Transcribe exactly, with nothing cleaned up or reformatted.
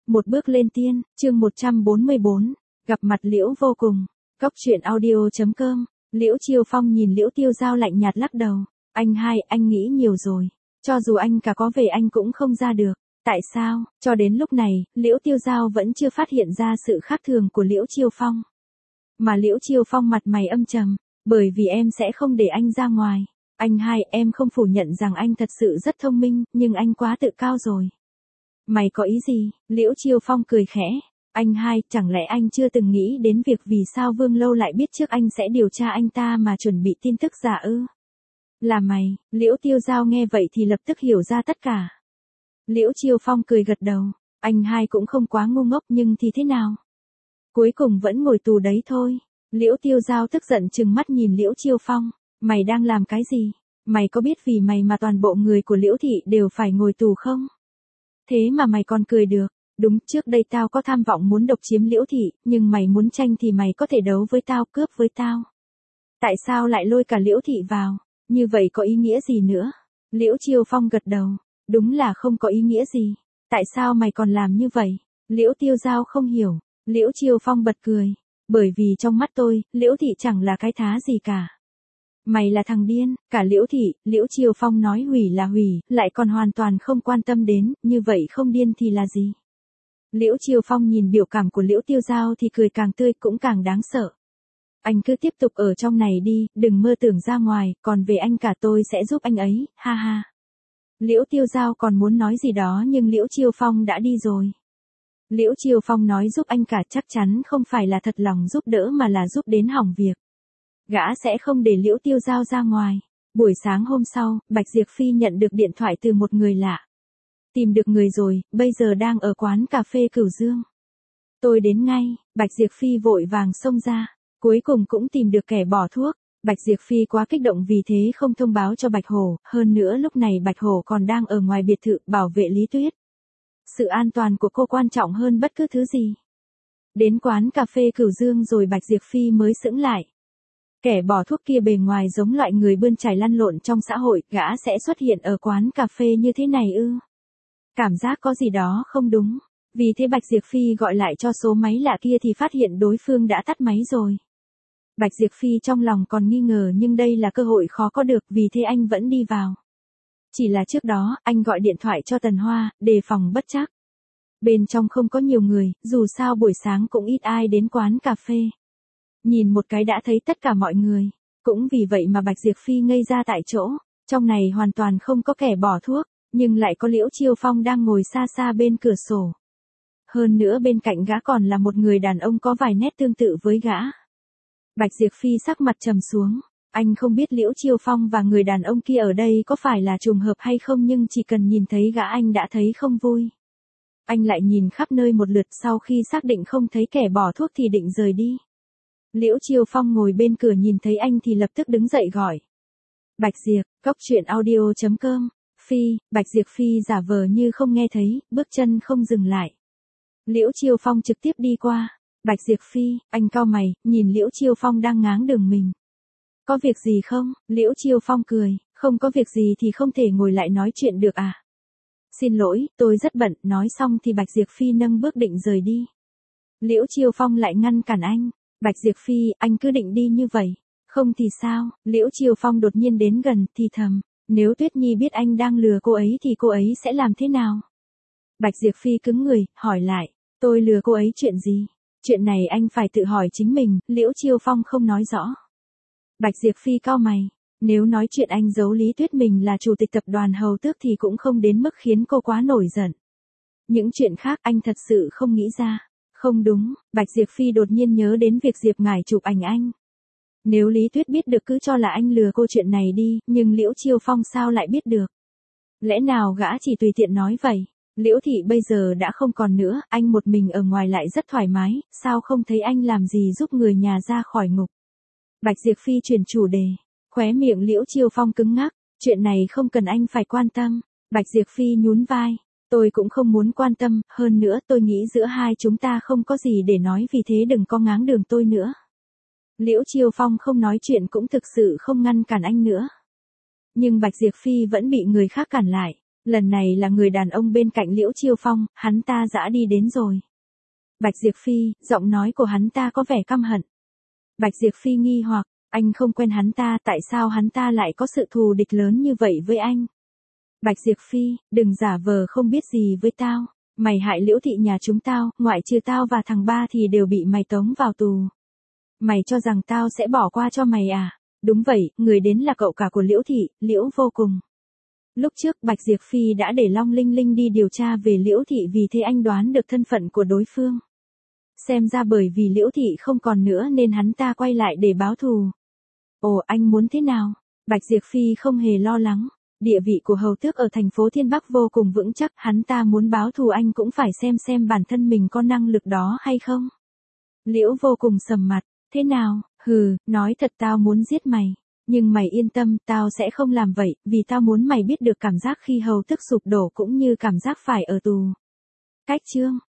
Một bước lên tiên, chương một trăm bốn mươi bốn, gặp mặt Liễu Vô Cùng. Cốc truyện audio chấm com. Liễu Chiêu Phong nhìn Liễu Tiêu Giao lạnh nhạt lắc đầu. Anh hai, anh nghĩ nhiều rồi. Cho dù anh cả có về anh cũng không ra được. Tại sao? Cho đến lúc này, Liễu Tiêu Giao vẫn chưa phát hiện ra sự khác thường của Liễu Chiêu Phong. Mà Liễu Chiêu Phong mặt mày âm trầm, bởi vì em sẽ không để anh ra ngoài. Anh hai, em không phủ nhận rằng anh thật sự rất thông minh, nhưng anh quá tự cao rồi. Mày có ý gì? Liễu Chiêu Phong cười khẽ. Anh hai, chẳng lẽ anh chưa từng nghĩ đến việc vì sao Vương Lâu lại biết trước anh sẽ điều tra anh ta mà chuẩn bị tin tức giả ư? Là mày. Liễu Tiêu Giao nghe vậy thì lập tức hiểu ra tất cả. Liễu Chiêu Phong cười gật đầu. Anh hai cũng không quá ngu ngốc nhưng thì thế nào? Cuối cùng vẫn ngồi tù đấy thôi. Liễu Tiêu Giao tức giận trừng mắt nhìn Liễu Chiêu Phong. Mày đang làm cái gì? Mày có biết vì mày mà toàn bộ người của Liễu Thị đều phải ngồi tù không? Thế mà mày còn cười được. Đúng, trước đây tao có tham vọng muốn độc chiếm Liễu Thị, nhưng mày muốn tranh thì mày có thể đấu với tao, cướp với tao. Tại sao lại lôi cả Liễu Thị vào? Như vậy có ý nghĩa gì nữa? Liễu Chiêu Phong gật đầu. Đúng là không có ý nghĩa gì. Tại sao mày còn làm như vậy? Liễu Tiêu Giao không hiểu. Liễu Chiêu Phong bật cười. Bởi vì trong mắt tôi, Liễu Thị chẳng là cái thá gì cả. Mày là thằng điên, cả Liễu Thị, Liễu Chiêu Phong nói hủy là hủy, lại còn hoàn toàn không quan tâm đến, như vậy không điên thì là gì? Liễu Chiêu Phong nhìn biểu cảm của Liễu Tiêu Giao thì cười càng tươi cũng càng đáng sợ. Anh cứ tiếp tục ở trong này đi, đừng mơ tưởng ra ngoài, còn về anh cả tôi sẽ giúp anh ấy, ha ha. Liễu Tiêu Giao còn muốn nói gì đó nhưng Liễu Chiêu Phong đã đi rồi. Liễu Chiêu Phong nói giúp anh cả chắc chắn không phải là thật lòng giúp đỡ mà là giúp đến hỏng việc. Gã sẽ không để Liễu Tiêu Giao ra ngoài. Buổi sáng hôm sau, Bạch Diệp Phi nhận được điện thoại từ một người lạ. Tìm được người rồi, bây giờ đang ở quán cà phê Cửu Dương. Tôi đến ngay, Bạch Diệp Phi vội vàng xông ra. Cuối cùng cũng tìm được kẻ bỏ thuốc. Bạch Diệp Phi quá kích động vì thế không thông báo cho Bạch Hổ, hơn nữa lúc này Bạch Hổ còn đang ở ngoài biệt thự bảo vệ Lý Tuyết. Sự an toàn của cô quan trọng hơn bất cứ thứ gì. Đến quán cà phê Cửu Dương rồi Bạch Diệp Phi mới sững lại. Kẻ bỏ thuốc kia bề ngoài giống loại người bươn chải lăn lộn trong xã hội, gã sẽ xuất hiện ở quán cà phê như thế này ư? Cảm giác có gì đó không đúng. Vì thế Bạch Diệp Phi gọi lại cho số máy lạ kia thì phát hiện đối phương đã tắt máy rồi. Bạch Diệp Phi trong lòng còn nghi ngờ nhưng đây là cơ hội khó có được, vì thế anh vẫn đi vào. Chỉ là trước đó, anh gọi điện thoại cho Tần Hoa, đề phòng bất trắc. Bên trong không có nhiều người, dù sao buổi sáng cũng ít ai đến quán cà phê. Nhìn một cái đã thấy tất cả mọi người. Cũng vì vậy mà Bạch Diệp Phi ngây ra tại chỗ. Trong này hoàn toàn không có kẻ bỏ thuốc, nhưng lại có Liễu Chiêu Phong đang ngồi xa xa bên cửa sổ. Hơn nữa bên cạnh gã còn là một người đàn ông có vài nét tương tự với gã. Bạch Diệp Phi sắc mặt trầm xuống. Anh không biết Liễu Chiêu Phong và người đàn ông kia ở đây có phải là trùng hợp hay không, nhưng chỉ cần nhìn thấy gã anh đã thấy không vui. Anh lại nhìn khắp nơi một lượt, sau khi xác định không thấy kẻ bỏ thuốc thì định rời đi. Liễu Chiêu Phong ngồi bên cửa nhìn thấy anh thì lập tức đứng dậy gọi. Bạch Diệp, cốc truyện audio chấm com. Phi, Bạch Diệp Phi giả vờ như không nghe thấy, bước chân không dừng lại. Liễu Chiêu Phong trực tiếp đi qua. Bạch Diệp Phi, anh cau mày, nhìn Liễu Chiêu Phong đang ngáng đường mình. Có việc gì không? Liễu Chiêu Phong cười, không có việc gì thì không thể ngồi lại nói chuyện được à? Xin lỗi, tôi rất bận, nói xong thì Bạch Diệp Phi nâng bước định rời đi. Liễu Chiêu Phong lại ngăn cản anh. Bạch Diệp Phi, anh cứ định đi như vậy. Không thì sao? Liễu Chiêu Phong đột nhiên đến gần, thì thầm. Nếu Tuyết Nhi biết anh đang lừa cô ấy thì cô ấy sẽ làm thế nào? Bạch Diệp Phi cứng người, hỏi lại. Tôi lừa cô ấy chuyện gì? Chuyện này anh phải tự hỏi chính mình, Liễu Chiêu Phong không nói rõ. Bạch Diệp Phi cau mày. Nếu nói chuyện anh giấu Lý Tuyết mình là chủ tịch tập đoàn Hầu Tước thì cũng không đến mức khiến cô quá nổi giận. Những chuyện khác anh thật sự không nghĩ ra. Không đúng, Bạch Diệp Phi đột nhiên nhớ đến việc Diệp Ngải chụp ảnh anh. Nếu Lý Tuyết biết được cứ cho là anh lừa cô chuyện này đi, nhưng Liễu Chiêu Phong sao lại biết được? Lẽ nào gã chỉ tùy tiện nói vậy? Liễu Thị bây giờ đã không còn nữa, anh một mình ở ngoài lại rất thoải mái, sao không thấy anh làm gì giúp người nhà ra khỏi ngục? Bạch Diệp Phi chuyển chủ đề, khóe miệng Liễu Chiêu Phong cứng ngắc, chuyện này không cần anh phải quan tâm. Bạch Diệp Phi nhún vai, tôi cũng không muốn quan tâm, hơn nữa tôi nghĩ giữa hai chúng ta không có gì để nói, vì thế đừng có ngáng đường tôi nữa. Liễu Chiêu Phong không nói chuyện cũng thực sự không ngăn cản anh nữa. Nhưng Bạch Diệp Phi vẫn bị người khác cản lại. Lần này là người đàn ông bên cạnh Liễu Chiêu Phong, hắn ta dã đi đến rồi. Bạch Diệp Phi, giọng nói của hắn ta có vẻ căm hận. Bạch Diệp Phi nghi hoặc, anh không quen hắn ta, tại sao hắn ta lại có sự thù địch lớn như vậy với anh? Bạch Diệp Phi, đừng giả vờ không biết gì với tao. Mày hại Liễu thị nhà chúng tao, ngoại trừ tao và thằng ba thì đều bị mày tống vào tù. Mày cho rằng tao sẽ bỏ qua cho mày à? Đúng vậy, người đến là cậu cả của Liễu thị, Liễu Vô Cùng. Lúc trước Bạch Diệp Phi đã để Long Linh Linh đi điều tra về Liễu thị vì thế anh đoán được thân phận của đối phương. Xem ra bởi vì Liễu thị không còn nữa nên hắn ta quay lại để báo thù. Ồ, anh muốn thế nào? Bạch Diệp Phi không hề lo lắng. Địa vị của hầu tước ở thành phố Thiên Bắc vô cùng vững chắc, hắn ta muốn báo thù anh cũng phải xem xem bản thân mình có năng lực đó hay không. Liễu Vô Cùng sầm mặt, thế nào, hừ, nói thật tao muốn giết mày. Nhưng mày yên tâm, tao sẽ không làm vậy, vì tao muốn mày biết được cảm giác khi hầu tước sụp đổ cũng như cảm giác phải ở tù. Cách chương